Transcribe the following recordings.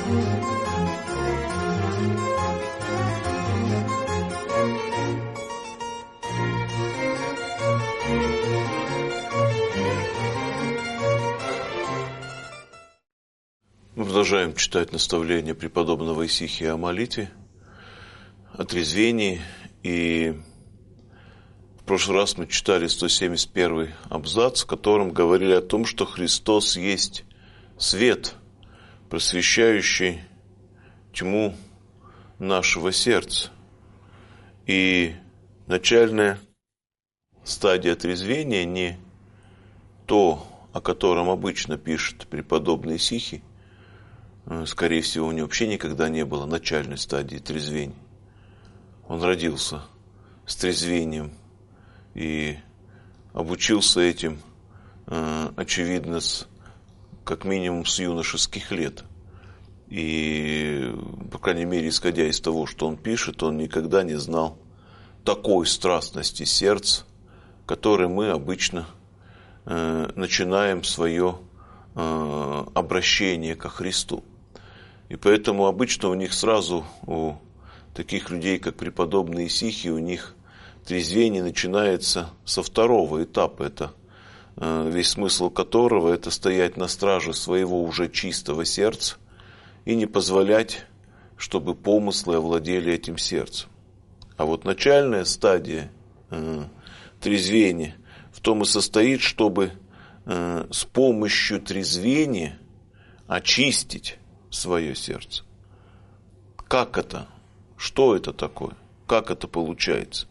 Мы продолжаем читать наставления преподобного Исихия о молитве, о трезвении. И в прошлый раз мы читали 171 абзац, в котором говорили о том, что Христос есть свет, просвещающий тьму нашего сердца. И начальная стадия трезвения не то, о котором обычно пишет преподобный Исихий. Скорее всего, у него вообще никогда не было начальной стадии трезвения. Он родился с трезвением и обучился этим, очевидно, как минимум с юношеских лет. И, по крайней мере, исходя из того, что он пишет, он никогда не знал такой страстности сердца, которой мы обычно начинаем свое обращение ко Христу. И поэтому обычно у них сразу, у таких людей, как преподобный Исихий, у них трезвение начинается со второго этапа. Это весь смысл которого – это стоять на страже своего уже чистого сердца и не позволять, чтобы помыслы овладели этим сердцем. А вот начальная стадия трезвения в том и состоит, чтобы с помощью трезвения очистить свое сердце. Как это? Что это такое? Как это получается?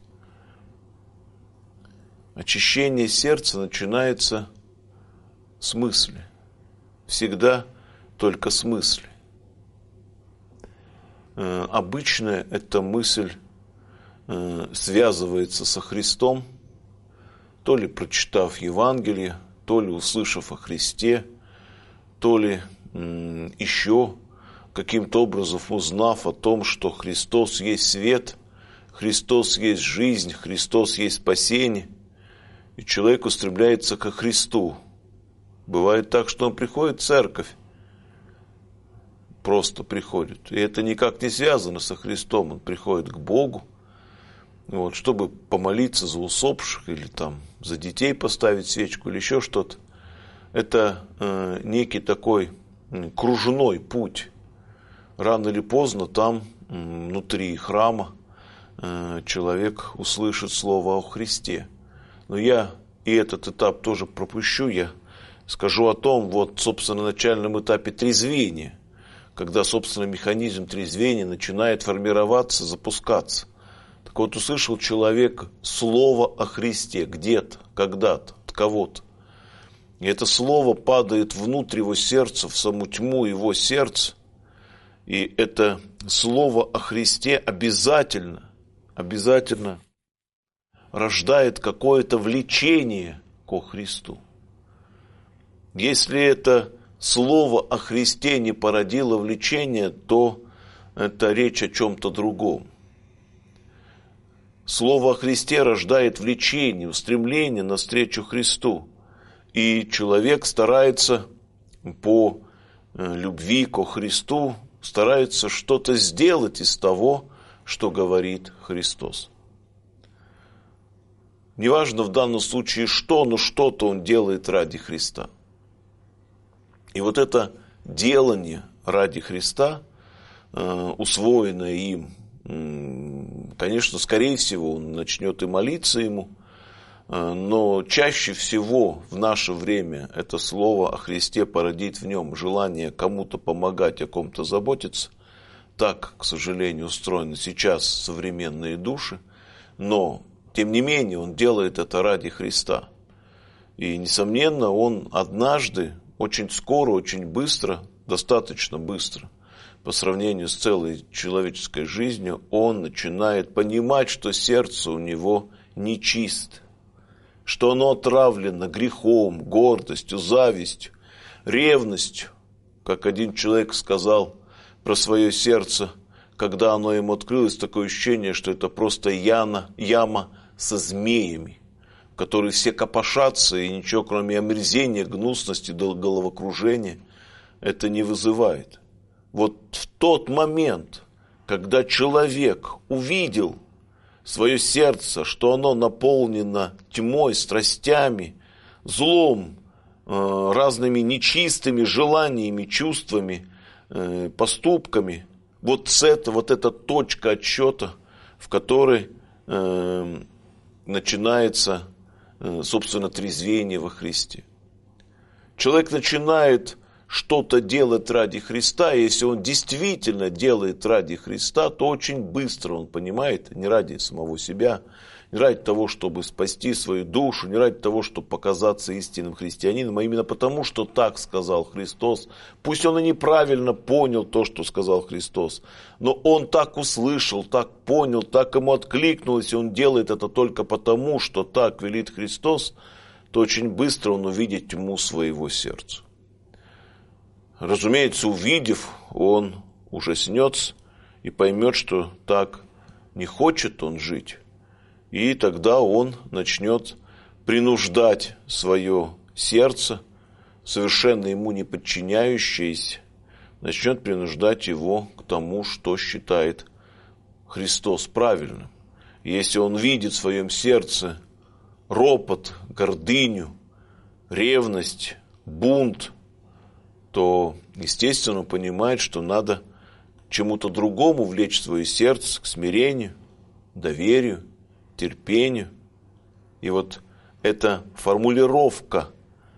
Очищение сердца начинается с мысли. Всегда только с мысли. Обычно эта мысль связывается со Христом, то ли прочитав Евангелие, то ли услышав о Христе, то ли еще каким-то образом узнав о том, что Христос есть свет, Христос есть жизнь, Христос есть спасение, и человек устремляется ко Христу. Бывает так, что он приходит в церковь, просто приходит, и это никак не связано со Христом, он приходит к Богу, вот, чтобы помолиться за усопших или там за детей поставить свечку или еще что-то. Это некий такой кружной путь. Рано или поздно там, внутри храма, человек услышит слово о Христе. Но я и этот этап тоже пропущу. Я скажу о том, вот, собственно, на начальном этапе трезвения, когда, собственно, механизм трезвения начинает формироваться, запускаться. Так вот, услышал человек слово о Христе где-то, когда-то, от кого-то. И это слово падает внутрь его сердца, в саму тьму его сердца. И это слово о Христе обязательно рождает какое-то влечение ко Христу. Если это слово о Христе не породило влечение, то это речь о чем-то другом. Слово о Христе рождает влечение, устремление навстречу Христу. И человек старается по любви ко Христу, старается что-то сделать из того, что говорит Христос. Неважно в данном случае что, но что-то он делает ради Христа. И вот это делание ради Христа, усвоенное им, конечно, скорее всего, он начнет и молиться ему, но чаще всего в наше время это слово о Христе породит в нем желание кому-то помогать, о ком-то заботиться. Так, к сожалению, устроены сейчас современные души, но, тем не менее, он делает это ради Христа. И, несомненно, он однажды, очень скоро, очень быстро, достаточно быстро, по сравнению с целой человеческой жизнью, он начинает понимать, что сердце у него нечисто, что оно отравлено грехом, гордостью, завистью, ревностью. Как один человек сказал про свое сердце, когда оно ему открылось, такое ощущение, что это просто яма со змеями, в которой все копошатся, и ничего, кроме омерзения, гнусности, головокружения, это не вызывает. вот в тот момент, когда человек увидел свое сердце, что оно наполнено тьмой, страстями, злом, разными нечистыми желаниями, чувствами, поступками, вот эта точка отсчета, в которой начинается, собственно, трезвение во Христе. Человек начинает что-то делать ради Христа, и если он действительно делает ради Христа, то очень быстро он понимает, не ради самого себя, не ради того, чтобы спасти свою душу, не ради того, чтобы показаться истинным христианином, а именно потому, что так сказал Христос. Пусть он и неправильно понял то, что сказал Христос, но он так услышал, так понял, так ему откликнулось, и он делает это только потому, что так велит Христос, то очень быстро он увидит тьму своего сердца. Разумеется, увидев, он ужаснется и поймет, что так не хочет он жить. И тогда он начнет принуждать свое сердце, совершенно ему не подчиняющееся, начнет принуждать его к тому, что считает Христос правильным. Если он видит в своем сердце ропот, гордыню, ревность, бунт, то, естественно, он понимает, что надо чему-то другому влечь свое сердце, к смирению, доверию, терпению. И вот эта формулировка,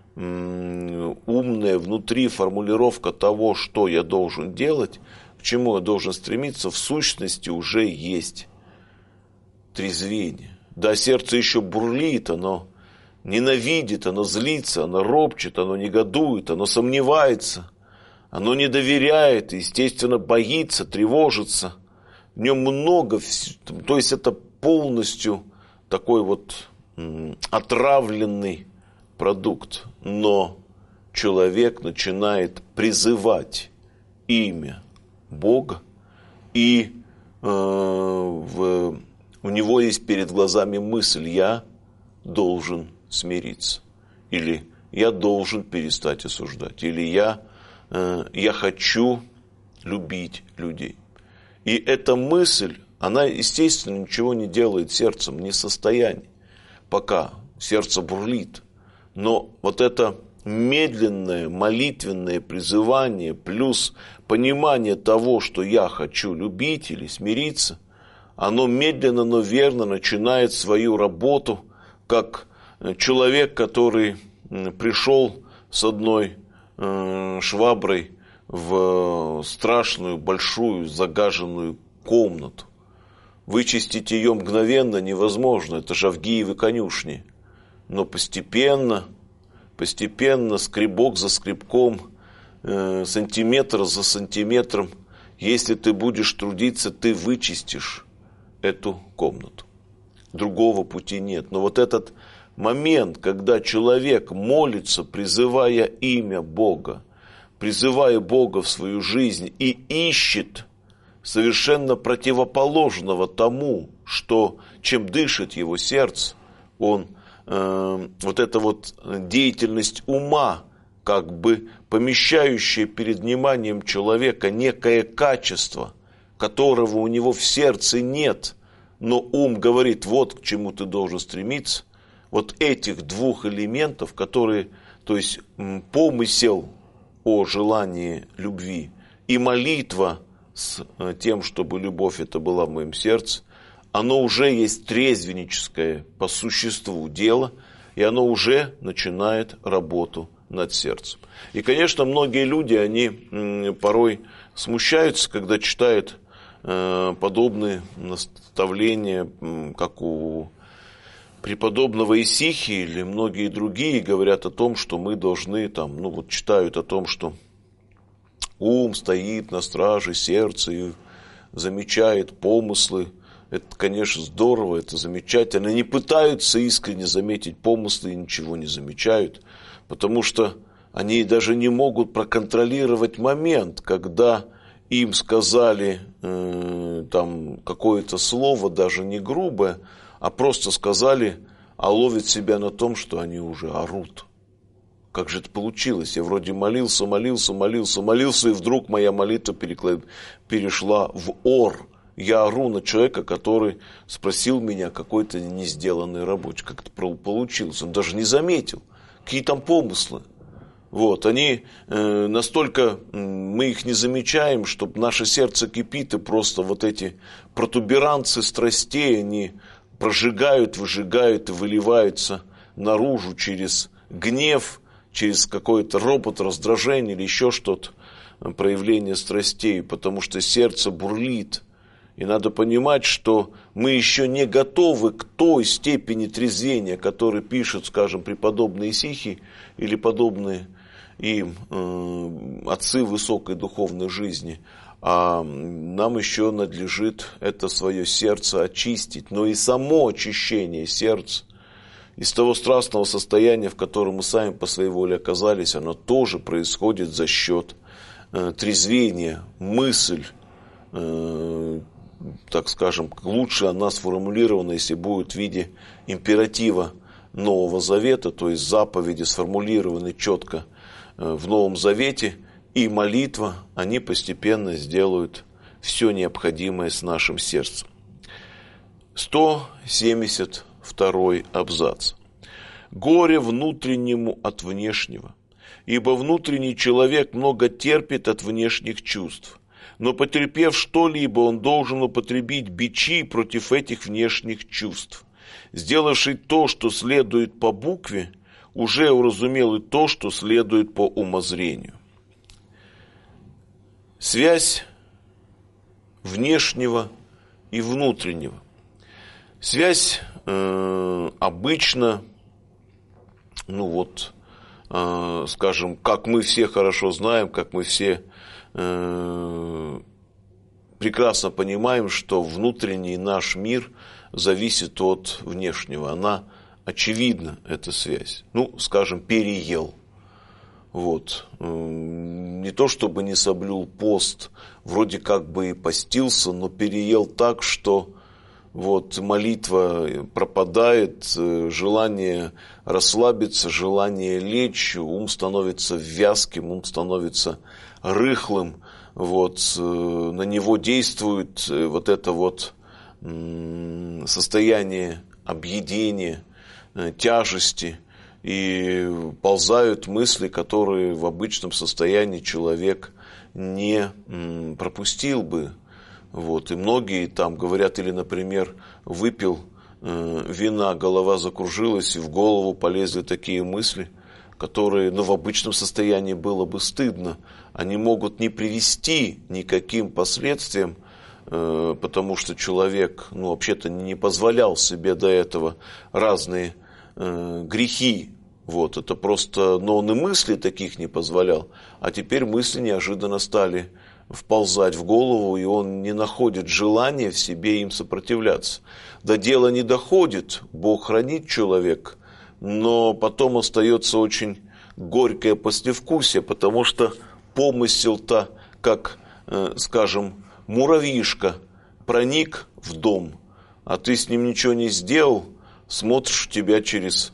умная внутри формулировка того, что я должен делать, к чему я должен стремиться, в сущности уже есть трезвение. Да, сердце еще бурлит, оно ненавидит, оно злится, оно ропчет, оно негодует, оно сомневается, оно не доверяет, естественно, боится, тревожится. В нем много, то есть это полностью такой вот отравленный продукт. Но человек начинает призывать имя Бога, и у него есть перед глазами мысль: я должен смириться, или я должен перестать осуждать, или я хочу любить людей. И эта мысль, она, естественно, ничего не делает сердцем, не в состоянии, пока сердце бурлит. Но вот это медленное молитвенное призывание плюс понимание того, что я хочу любить или смириться, оно медленно, но верно начинает свою работу, как человек, который пришел с одной шваброй в страшную, большую, загаженную комнату. Вычистить ее мгновенно невозможно, это же Авгиевы конюшни. Но постепенно, скребок за скребком, сантиметр за сантиметром, если ты будешь трудиться, ты вычистишь эту комнату. Другого пути нет. Но вот этот момент, когда человек молится, призывая имя Бога, призывая Бога в свою жизнь и ищет совершенно противоположного тому, чем дышит его сердце, вот эта вот деятельность ума, как бы помещающая перед вниманием человека некое качество, которого у него в сердце нет, но ум говорит: вот к чему ты должен стремиться. Вот этих двух элементов, которые, то есть помысел о желании любви и молитва с тем, чтобы любовь эта была в моем сердце, оно уже есть трезвенническое по существу дело, и оно уже начинает работу над сердцем. И, конечно, многие люди, они порой смущаются, когда читают подобные наставления, как у преподобного Исихии или многие другие, говорят о том, что мы должны, читают о том, что ум стоит на страже сердца и замечает помыслы. Это, конечно, здорово, это замечательно. Они пытаются искренне заметить помыслы и ничего не замечают, потому что они даже не могут проконтролировать момент, когда им сказали какое-то слово, даже не грубое, а просто сказали, а ловят себя на том, что они уже орут. как же это получилось? Я вроде молился, и вдруг моя молитва перешла в ор. Я ору на человека, который спросил меня о какой-то не сделанной работе. Как это получилось? Он даже не заметил. Какие там помыслы? Вот, они настолько, мы их не замечаем, что наше сердце кипит, и просто вот эти протуберанцы страстей, они прожигают, выжигают и выливаются наружу через гнев, через какой-то ропот, раздражение или еще что-то, проявление страстей, потому что сердце бурлит. И надо понимать, что мы еще не готовы к той степени трезвения, которую пишут, скажем, преподобные сихи или подобные им отцы высокой духовной жизни. А нам еще надлежит это свое сердце очистить. Но и само очищение сердца из того страстного состояния, в котором мы сами по своей воле оказались, оно тоже происходит за счет трезвения, мысль, так скажем, лучше она сформулирована, если будет в виде императива Нового Завета, то есть заповеди сформулированы четко в Новом Завете, и молитва, они постепенно сделают все необходимое с нашим сердцем. 172 абзац. «Горе внутреннему от внешнего, ибо внутренний человек много терпит от внешних чувств. Но потерпев что-либо, он должен употребить бичи против этих внешних чувств. Сделавший то, что следует по букве, уже уразумел и то, что следует по умозрению». Связь внешнего и внутреннего. Связь обычно, скажем, как мы все хорошо знаем, как мы все прекрасно понимаем, что внутренний наш мир зависит от внешнего. Она очевидна, эта связь. Скажем, переел. Вот. Не то чтобы не соблюл пост, вроде как бы и постился, но переел так, что вот молитва пропадает, желание расслабиться, желание лечь, ум становится вязким, ум становится рыхлым, вот, на него действует вот это вот состояние объедения, тяжести, и ползают мысли, которые в обычном состоянии человек не пропустил бы. Вот. И многие там говорят, или, например, выпил вина, голова закружилась, и в голову полезли такие мысли, которые, в обычном состоянии было бы стыдно. Они могут не привести никаким последствиям, потому что человек, вообще-то не позволял себе до этого разные грехи. Вот, это просто, но он и мысли таких не позволял, а теперь мысли неожиданно стали вползать в голову, и он не находит желания в себе им сопротивляться. До дела не доходит, Бог хранит человека, но потом остается очень горькое послевкусие, потому что помысел-то, как, скажем, муравьишка, проник в дом, а ты с ним ничего не сделал, смотришь, у тебя через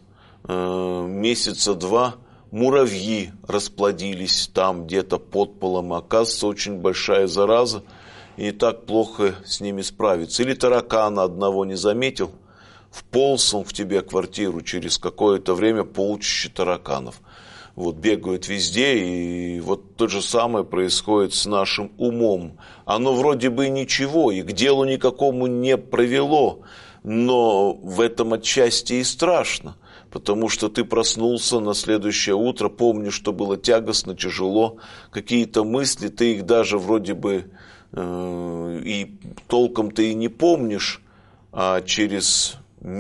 месяца два муравьи расплодились там где-то под полом. Оказывается, очень большая зараза, и так плохо с ними справиться. Или таракана одного не заметил, вполз он в тебе квартиру, через какое-то время полчища тараканов. Вот, бегают везде, и вот то же самое происходит с нашим умом. Оно вроде бы ничего, и к делу никакому не привело, но в этом отчасти и страшно. Потому что ты проснулся на следующее утро, помнишь, что было тягостно, тяжело, какие-то мысли, ты их даже вроде бы и толком ты и не помнишь, а через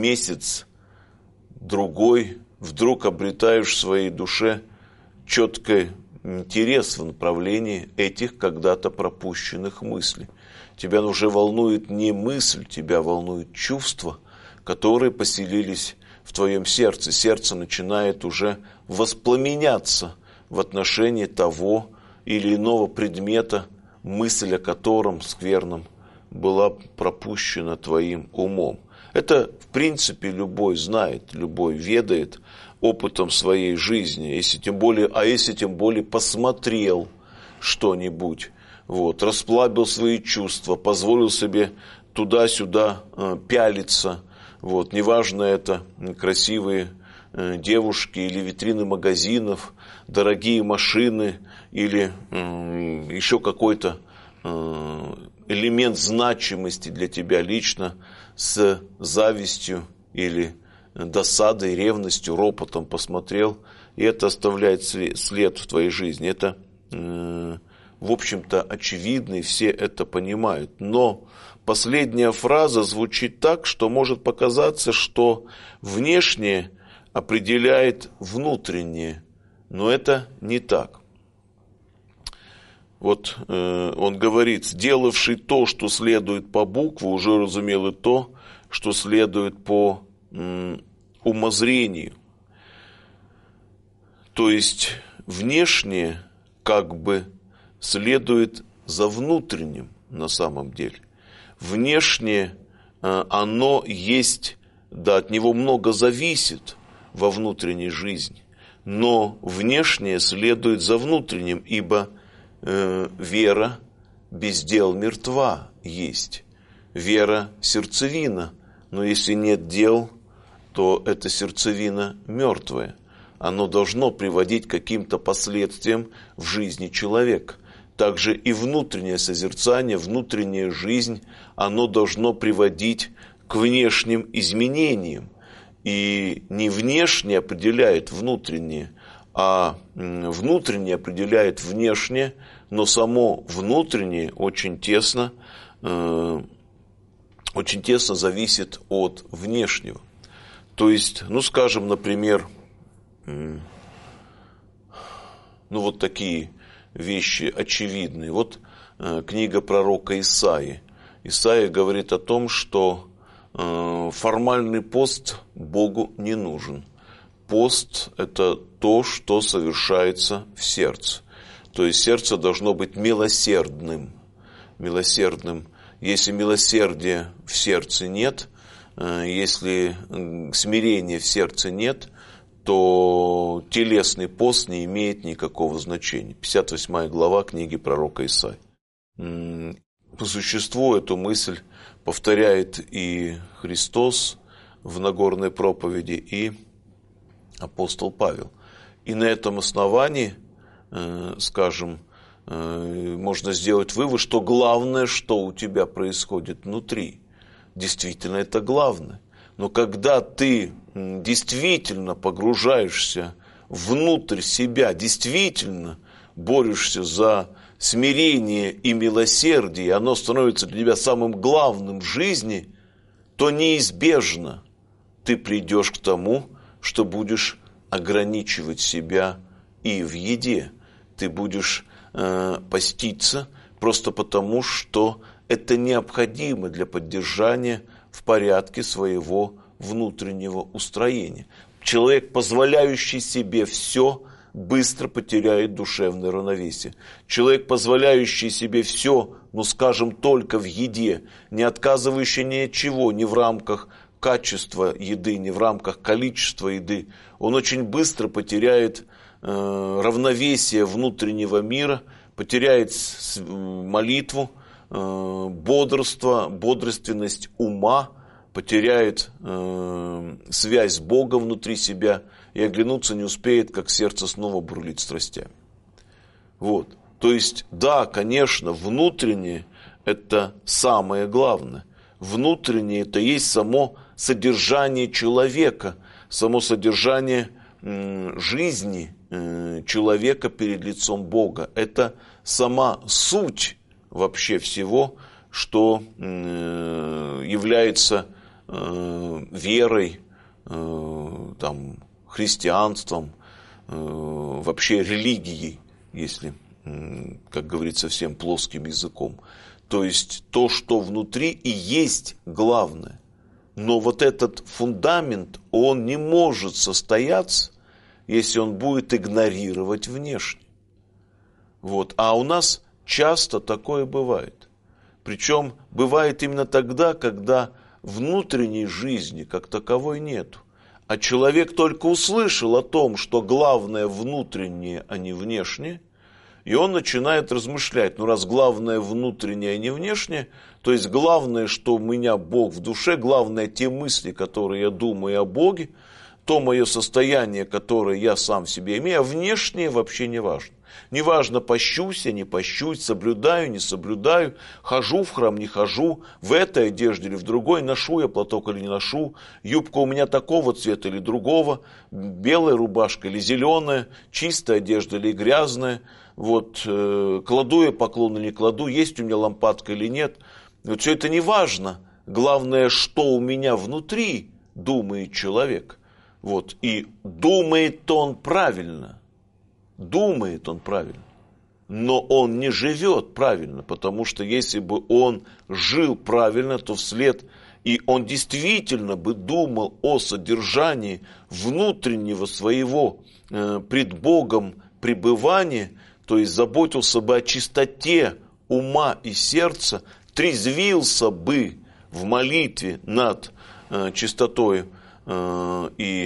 месяц-другой вдруг обретаешь в своей душе четкий интерес в направлении этих когда-то пропущенных мыслей. Тебя уже волнует не мысль, тебя волнуют чувства, которые поселились в твоем сердце. Сердце начинает уже воспламеняться в отношении того или иного предмета, мысль о котором скверном была пропущена твоим умом. Это, в принципе, любой знает, любой ведает опытом своей жизни, если тем более посмотрел что-нибудь, вот, расслабил свои чувства, позволил себе туда-сюда пялиться, вот, неважно это красивые девушки или витрины магазинов, дорогие машины или еще какой-то элемент значимости для тебя лично, с завистью или досадой, ревностью, ропотом посмотрел, и это оставляет след в твоей жизни. Это, в общем-то, очевидно, и все это понимают. Но последняя фраза звучит так, что может показаться, что внешнее определяет внутреннее, но это не так. Вот он говорит: сделавший то, что следует по букву, уже разумел и то, что следует по умозрению. То есть внешнее как бы следует за внутренним на самом деле. Внешнее, оно есть, да, от него много зависит во внутренней жизни, но внешнее следует за внутренним, ибо вера без дел мертва есть. Вера – сердцевина, но если нет дел, то эта сердцевина мертвая. Оно должно приводить к каким-то последствиям в жизни человека. Также и внутреннее созерцание, внутренняя жизнь, оно должно приводить к внешним изменениям. И не внешнее определяет внутреннее, а внутреннее определяет внешнее, но само внутреннее очень тесно зависит от внешнего. То есть, скажем, например, вот такие вещи очевидные. Вот книга пророка Исаии. Исаия говорит о том, что формальный пост Богу не нужен. Пост – это то, что совершается в сердце. То есть сердце должно быть милосердным. Если милосердия в сердце нет, если смирения в сердце нет, то телесный пост не имеет никакого значения. 58 глава книги пророка Исаии. По существу эту мысль повторяет и Христос в Нагорной проповеди, и апостол Павел. И на этом основании, скажем, можно сделать вывод, что главное, что у тебя происходит внутри. Действительно, это главное. Но когда ты действительно погружаешься внутрь себя, действительно борешься за смирение и милосердие, и оно становится для тебя самым главным в жизни, то неизбежно ты придешь к тому, что будешь ограничивать себя и в еде. Ты будешь поститься просто потому, что это необходимо для поддержания в порядке своего внутреннего устроения. Человек, позволяющий себе все, быстро потеряет душевное равновесие. Человек, позволяющий себе все, скажем, только в еде, не отказывающий ни от чего, ни в рамках качества еды, ни в рамках количества еды, он очень быстро потеряет равновесие внутреннего мира, потеряет молитву, бодрственность ума, потеряет связь с Богом внутри себя и оглянуться не успеет, как сердце снова бурлит страстями. Вот. То есть, да, конечно, внутреннее – это самое главное. Внутреннее – это есть само содержание человека, само содержание жизни человека перед лицом Бога. Это сама суть вообще всего, что является верой, христианством, вообще религией, если, как говорится, всем плоским языком. То есть то, что внутри, и есть главное. Но вот этот фундамент, он не может состояться, если он будет игнорировать внешне. Вот. А у нас часто такое бывает. Причем бывает именно тогда, когда внутренней жизни как таковой нету, А человек только услышал о том, что главное внутреннее, а не внешнее, и он начинает размышлять, ну раз главное внутреннее, а не внешнее, то есть главное, что у меня Бог в душе, главное те мысли, которые я думаю о Боге, то мое состояние, которое я сам в себе имею, а внешнее вообще не важно. Не важно, пощусь я, не пощусь, соблюдаю, не соблюдаю, хожу в храм, не хожу, в этой одежде или в другой, ношу я платок или не ношу, юбка у меня такого цвета или другого, белая рубашка или зеленая, чистая одежда или грязная, вот, кладу я поклон или не кладу, есть у меня лампадка или нет. Вот все это не важно. Главное, что у меня внутри думает человек. Вот, и думает-то он правильно. Думает он правильно, но он не живет правильно, потому что если бы он жил правильно, то вслед, и он действительно бы думал о содержании внутреннего своего пред Богом пребывания, то есть заботился бы о чистоте ума и сердца, трезвился бы в молитве над чистотой и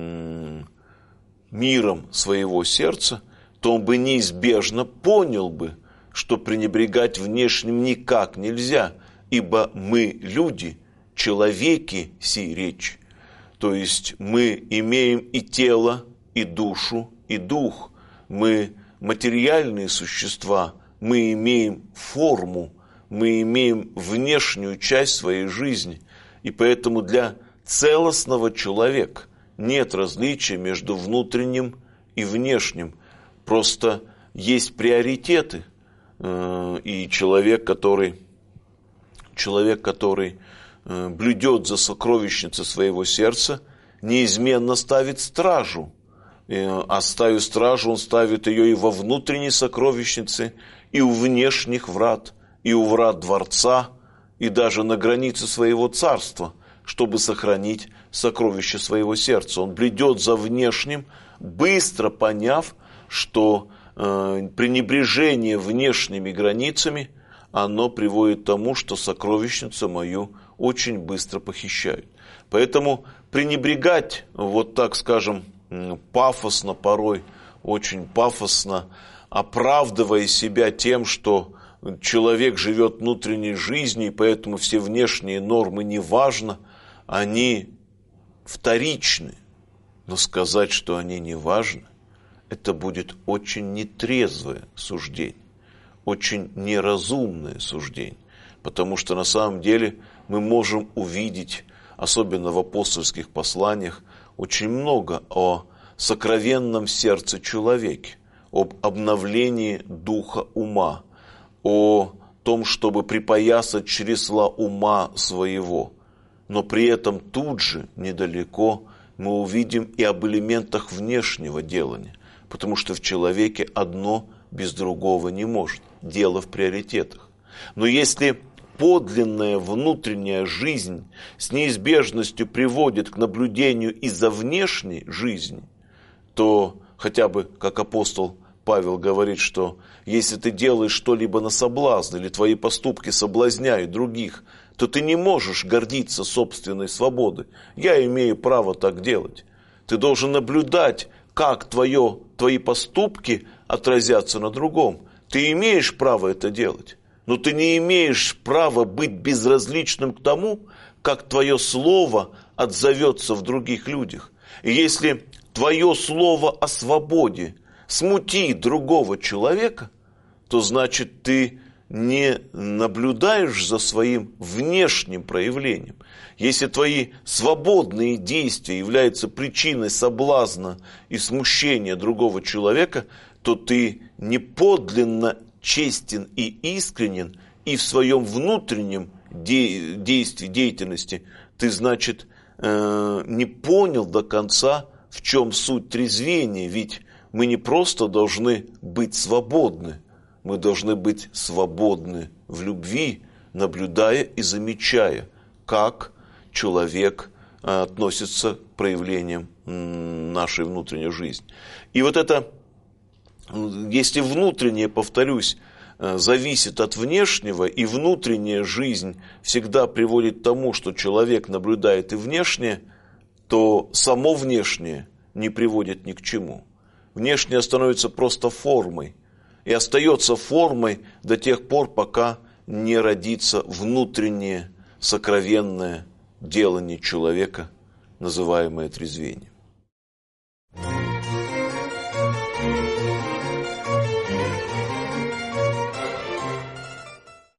миром своего сердца, то он бы неизбежно понял бы, что пренебрегать внешним никак нельзя, ибо мы люди, человеки сей речи. То есть мы имеем и тело, и душу, и дух. Мы материальные существа, мы имеем форму, мы имеем внешнюю часть своей жизни. И поэтому для целостного человека нет различия между внутренним и внешним. Просто есть приоритеты. И человек, который блюдет за сокровищницей своего сердца, неизменно ставит стражу. А ставя стражу, он ставит ее и во внутренней сокровищнице, и у внешних врат, и у врат дворца, и даже на границе своего царства, чтобы сохранить сокровище своего сердца. Он блюдет за внешним, быстро поняв, что пренебрежение внешними границами, оно приводит к тому, что сокровищницу мою очень быстро похищают. Поэтому пренебрегать, вот так скажем, пафосно порой, очень пафосно, оправдывая себя тем, что человек живет внутренней жизнью, и поэтому все внешние нормы не важны, они вторичны. Но сказать, что они не важны, это будет очень нетрезвое суждение, очень неразумное суждение. Потому что на самом деле мы можем увидеть, особенно в апостольских посланиях, очень много о сокровенном сердце человека, об обновлении духа ума, о том, чтобы припоясать чресла ума своего. Но при этом тут же, недалеко, мы увидим и об элементах внешнего делания, потому что в человеке одно без другого не может. Дело в приоритетах. Но если подлинная внутренняя жизнь с неизбежностью приводит к наблюдению из-за внешней жизни, то хотя бы, как апостол Павел говорит, что если ты делаешь что-либо на соблазн, или твои поступки соблазняют других, то ты не можешь гордиться собственной свободой. Я имею право так делать. Ты должен наблюдать, как твои поступки отразятся на другом. Ты имеешь право это делать, но ты не имеешь права быть безразличным к тому, как твое слово отзовется в других людях. И если твое слово о свободе смутит другого человека, то значит ты не наблюдаешь за своим внешним проявлением. Если твои свободные действия являются причиной соблазна и смущения другого человека, то ты не подлинно честен и искренен, и в своем внутреннем действии, деятельности ты, значит, не понял до конца, в чем суть трезвения. Ведь мы не просто должны быть свободны, мы должны быть свободны в любви, наблюдая и замечая, как человек относится к проявлениям нашей внутренней жизни. И вот это, если внутреннее, повторюсь, зависит от внешнего, и внутренняя жизнь всегда приводит к тому, что человек наблюдает и внешнее, то само внешнее не приводит ни к чему. Внешнее становится просто формой и остается формой до тех пор, пока не родится внутреннее, сокровенное делание человека, называемое трезвением.